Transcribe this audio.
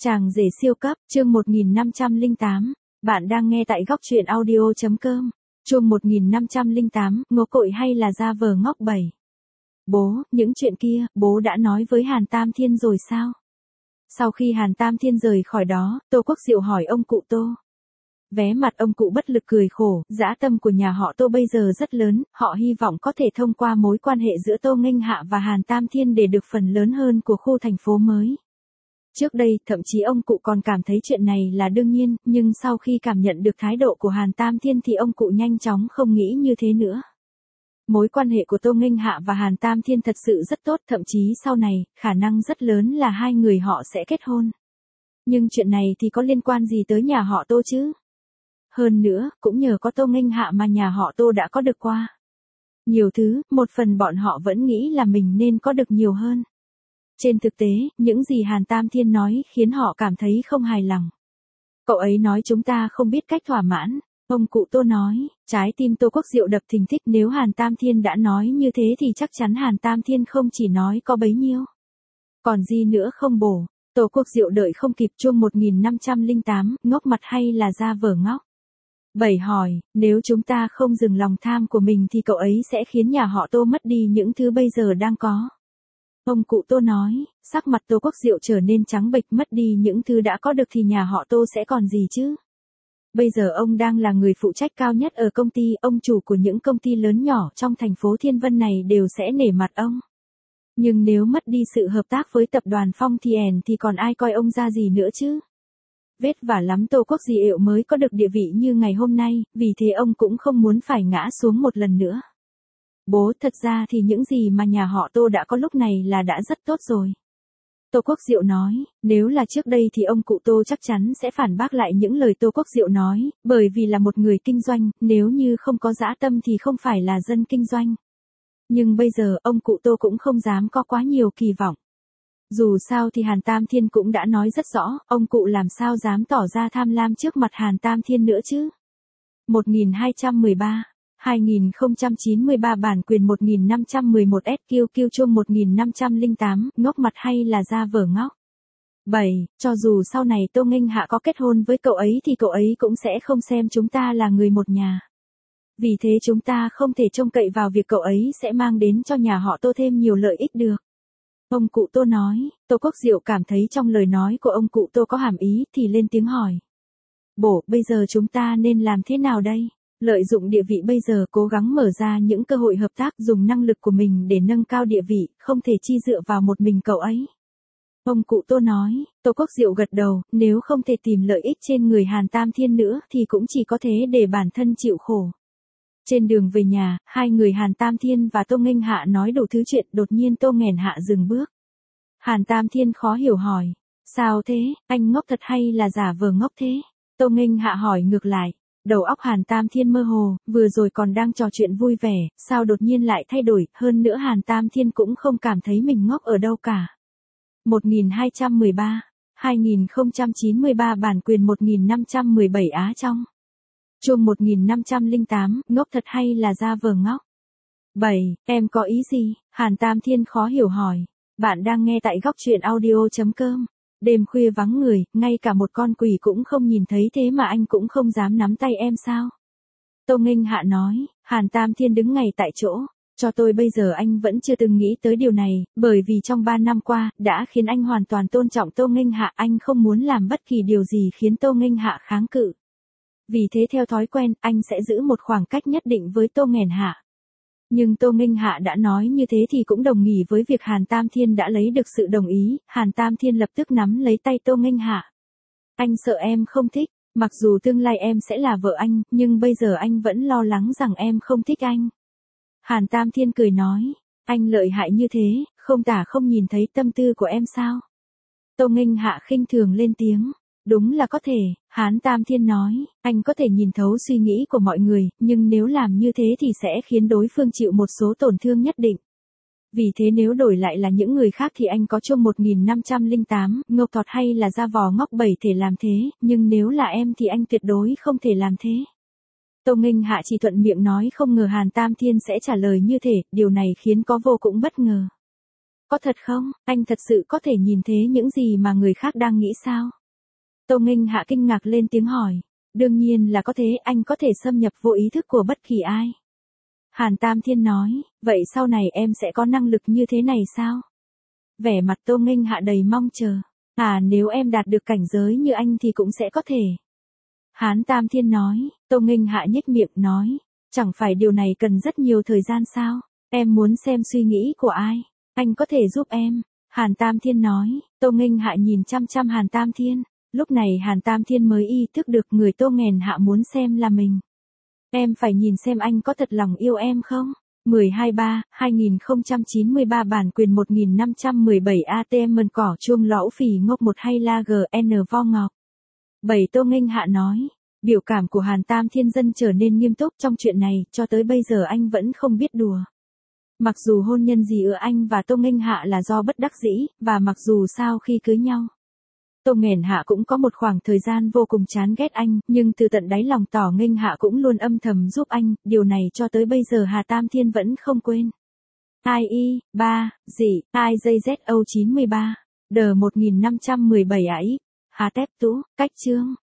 Chàng rể siêu cấp, chương 1508. Bạn đang nghe tại góc truyện audio.com. Chương 1508, ngố cội hay là ra vờ ngốc 7. Bố, những chuyện kia, bố đã nói với Hàn Tam Thiên rồi sao? Sau khi Hàn Tam Thiên rời khỏi đó, Tô Quốc Diệu hỏi ông cụ Tô. Vé mặt ông cụ bất lực cười khổ, dã tâm của nhà họ Tô bây giờ rất lớn, họ hy vọng có thể thông qua mối quan hệ giữa Tô Nghênh Hạ và Hàn Tam Thiên để được phần lớn hơn của khu thành phố mới. Trước đây, thậm chí ông cụ còn cảm thấy chuyện này là đương nhiên, nhưng sau khi cảm nhận được thái độ của Hàn Tam Thiên thì ông cụ nhanh chóng không nghĩ như thế nữa. Mối quan hệ của Tô Nghênh Hạ và Hàn Tam Thiên thật sự rất tốt, thậm chí sau này, khả năng rất lớn là hai người họ sẽ kết hôn. Nhưng chuyện này thì có liên quan gì tới nhà họ Tô chứ? Hơn nữa, cũng nhờ có Tô Nghênh Hạ mà nhà họ Tô đã có được qua nhiều thứ, một phần bọn họ vẫn nghĩ là mình nên có được nhiều hơn. Trên thực tế, những gì Hàn Tam Thiên nói khiến họ cảm thấy không hài lòng. Cậu ấy nói chúng ta không biết cách thỏa mãn. Ông cụ Tô nói, trái tim Tô Quốc Diệu đập thình thịch, nếu Hàn Tam Thiên đã nói như thế thì chắc chắn Hàn Tam Thiên không chỉ nói có bấy nhiêu. Còn gì nữa không bổ? Tô Quốc Diệu đợi không kịp, chương 1508, ngốc mặt hay là ra vờ ngốc? 7 hỏi, nếu chúng ta không dừng lòng tham của mình thì cậu ấy sẽ khiến nhà họ Tô mất đi những thứ bây giờ đang có. Ông cụ Tô nói, sắc mặt Tô Quốc Diệu trở nên trắng bệch, mất đi những thứ đã có được thì nhà họ Tô sẽ còn gì chứ? Bây giờ ông đang là người phụ trách cao nhất ở công ty, ông chủ của những công ty lớn nhỏ trong thành phố Thiên Vân này đều sẽ nể mặt ông. Nhưng nếu mất đi sự hợp tác với tập đoàn Phong Thiền thì còn ai coi ông ra gì nữa chứ? Vất vả lắm Tô Quốc Diệu mới có được địa vị như ngày hôm nay, vì thế ông cũng không muốn phải ngã xuống một lần nữa. Bố, thật ra thì những gì mà nhà họ Tô đã có lúc này là đã rất tốt rồi. Tô Quốc Diệu nói, nếu là trước đây thì ông cụ Tô chắc chắn sẽ phản bác lại những lời Tô Quốc Diệu nói, bởi vì là một người kinh doanh, nếu như không có dã tâm thì không phải là dân kinh doanh. Nhưng bây giờ ông cụ Tô cũng không dám có quá nhiều kỳ vọng. Dù sao thì Hàn Tam Thiên cũng đã nói rất rõ, ông cụ làm sao dám tỏ ra tham lam trước mặt Hàn Tam Thiên nữa chứ. 1213 2093 bản quyền 1511 SQQ chung 1508, ngốc mặt hay là ra vờ ngốc? 7. Cho dù sau này Tô Nghênh Hạ có kết hôn với cậu ấy thì cậu ấy cũng sẽ không xem chúng ta là người một nhà. Vì thế chúng ta không thể trông cậy vào việc cậu ấy sẽ mang đến cho nhà họ Tô thêm nhiều lợi ích được. Ông cụ Tô nói, Tô Quốc Diệu cảm thấy trong lời nói của ông cụ Tô có hàm ý thì lên tiếng hỏi. Bố, bây giờ chúng ta nên làm thế nào đây? Lợi dụng địa vị bây giờ cố gắng mở ra những cơ hội hợp tác, dùng năng lực của mình để nâng cao địa vị, không thể chi dựa vào một mình cậu ấy. Ông cụ Tô nói, Tô Quốc Diệu gật đầu, nếu không thể tìm lợi ích trên người Hàn Tam Thiên nữa thì cũng chỉ có thế để bản thân chịu khổ. Trên đường về nhà, hai người Hàn Tam Thiên và Tô Nghênh Hạ nói đủ thứ chuyện, đột nhiên Tô Nghênh Hạ dừng bước. Hàn Tam Thiên khó hiểu hỏi, sao thế, anh ngốc thật hay là giả vờ ngốc thế? Tô Nghênh Hạ hỏi ngược lại. Đầu óc Hàn Tam Thiên mơ hồ, vừa rồi còn đang trò chuyện vui vẻ, sao đột nhiên lại thay đổi, hơn nữa Hàn Tam Thiên cũng không cảm thấy mình ngốc ở đâu cả. 1213 2093 bản quyền 1517 Á trong. Chương 1508, ngốc thật hay là ra vờ ngốc? 7. Em có ý gì? Hàn Tam Thiên khó hiểu hỏi. Bạn đang nghe tại góc truyện audio.com. Đêm khuya vắng người, ngay cả một con quỷ cũng không nhìn thấy thế mà anh cũng không dám nắm tay em sao? Tô Nghênh Hạ nói, Hàn Tam Thiên đứng ngay tại chỗ. Cho tôi bây giờ anh vẫn chưa từng nghĩ tới điều này, bởi vì trong 3 năm qua, đã khiến anh hoàn toàn tôn trọng Tô Nghênh Hạ, anh không muốn làm bất kỳ điều gì khiến Tô Nghênh Hạ kháng cự. Vì thế theo thói quen, anh sẽ giữ một khoảng cách nhất định với Tô Nghênh Hạ. Nhưng Tô Nghênh Hạ đã nói như thế thì cũng đồng nghĩa với việc Hàn Tam Thiên đã lấy được sự đồng ý, Hàn Tam Thiên lập tức nắm lấy tay Tô Nghênh Hạ. Anh sợ em không thích, mặc dù tương lai em sẽ là vợ anh, nhưng bây giờ anh vẫn lo lắng rằng em không thích anh. Hàn Tam Thiên cười nói, anh lợi hại như thế, không tả không nhìn thấy tâm tư của em sao? Tô Nghênh Hạ khinh thường lên tiếng. Đúng là có thể, Hàn Tam Thiên nói, anh có thể nhìn thấu suy nghĩ của mọi người, nhưng nếu làm như thế thì sẽ khiến đối phương chịu một số tổn thương nhất định. Vì thế nếu đổi lại là những người khác thì anh có chung 1508, ngốc thọt hay là ra vò ngốc 7 thể làm thế, nhưng nếu là em thì anh tuyệt đối không thể làm thế. Tô Nghênh Hạ chỉ thuận miệng nói, không ngờ Hàn Tam Thiên sẽ trả lời như thế, điều này khiến có vô cũng bất ngờ. Có thật không? Anh thật sự có thể nhìn thấy những gì mà người khác đang nghĩ sao? Tô Nghênh Hạ kinh ngạc lên tiếng hỏi. Đương nhiên là có thế, anh có thể xâm nhập vô ý thức của bất kỳ ai. Hàn Tam Thiên nói, vậy sau này em sẽ có năng lực như thế này sao? Vẻ mặt Tô Nghênh Hạ đầy mong chờ. Nếu em đạt được cảnh giới như anh thì cũng sẽ có thể. Hán Tam Thiên nói, Tô Nghênh Hạ nhếch miệng nói, chẳng phải điều này cần rất nhiều thời gian sao? Em muốn xem suy nghĩ của ai? Anh có thể giúp em. Hàn Tam Thiên nói, Tô Nghênh Hạ nhìn chăm chăm Hàn Tam Thiên. Lúc này Hàn Tam Thiên mới ý thức được người Tô Nghênh Hạ muốn xem là mình. Em phải nhìn xem anh có thật lòng yêu em không? 12/3/2093 bản quyền 1517 ATM mần cỏ chuông lõ phỉ ngốc 1 hay la GN vo ngọc. 7 Tô Nghênh Hạ nói. Biểu cảm của Hàn Tam Thiên dần trở nên nghiêm túc trong chuyện này, cho tới bây giờ anh vẫn không biết đùa. Mặc dù hôn nhân gì ở anh và Tô Nghênh Hạ là do bất đắc dĩ, và mặc dù sau khi cưới nhau, Tô Nghênh Hạ cũng có một khoảng thời gian vô cùng chán ghét anh, nhưng từ tận đáy lòng tỏ Nghênh Hạ cũng luôn âm thầm giúp anh, điều này cho tới bây giờ Hà Tam Thiên vẫn không quên. IE, 3, dị, IJZO93, D 1517 AX, Hà Tép Tú, cách chương.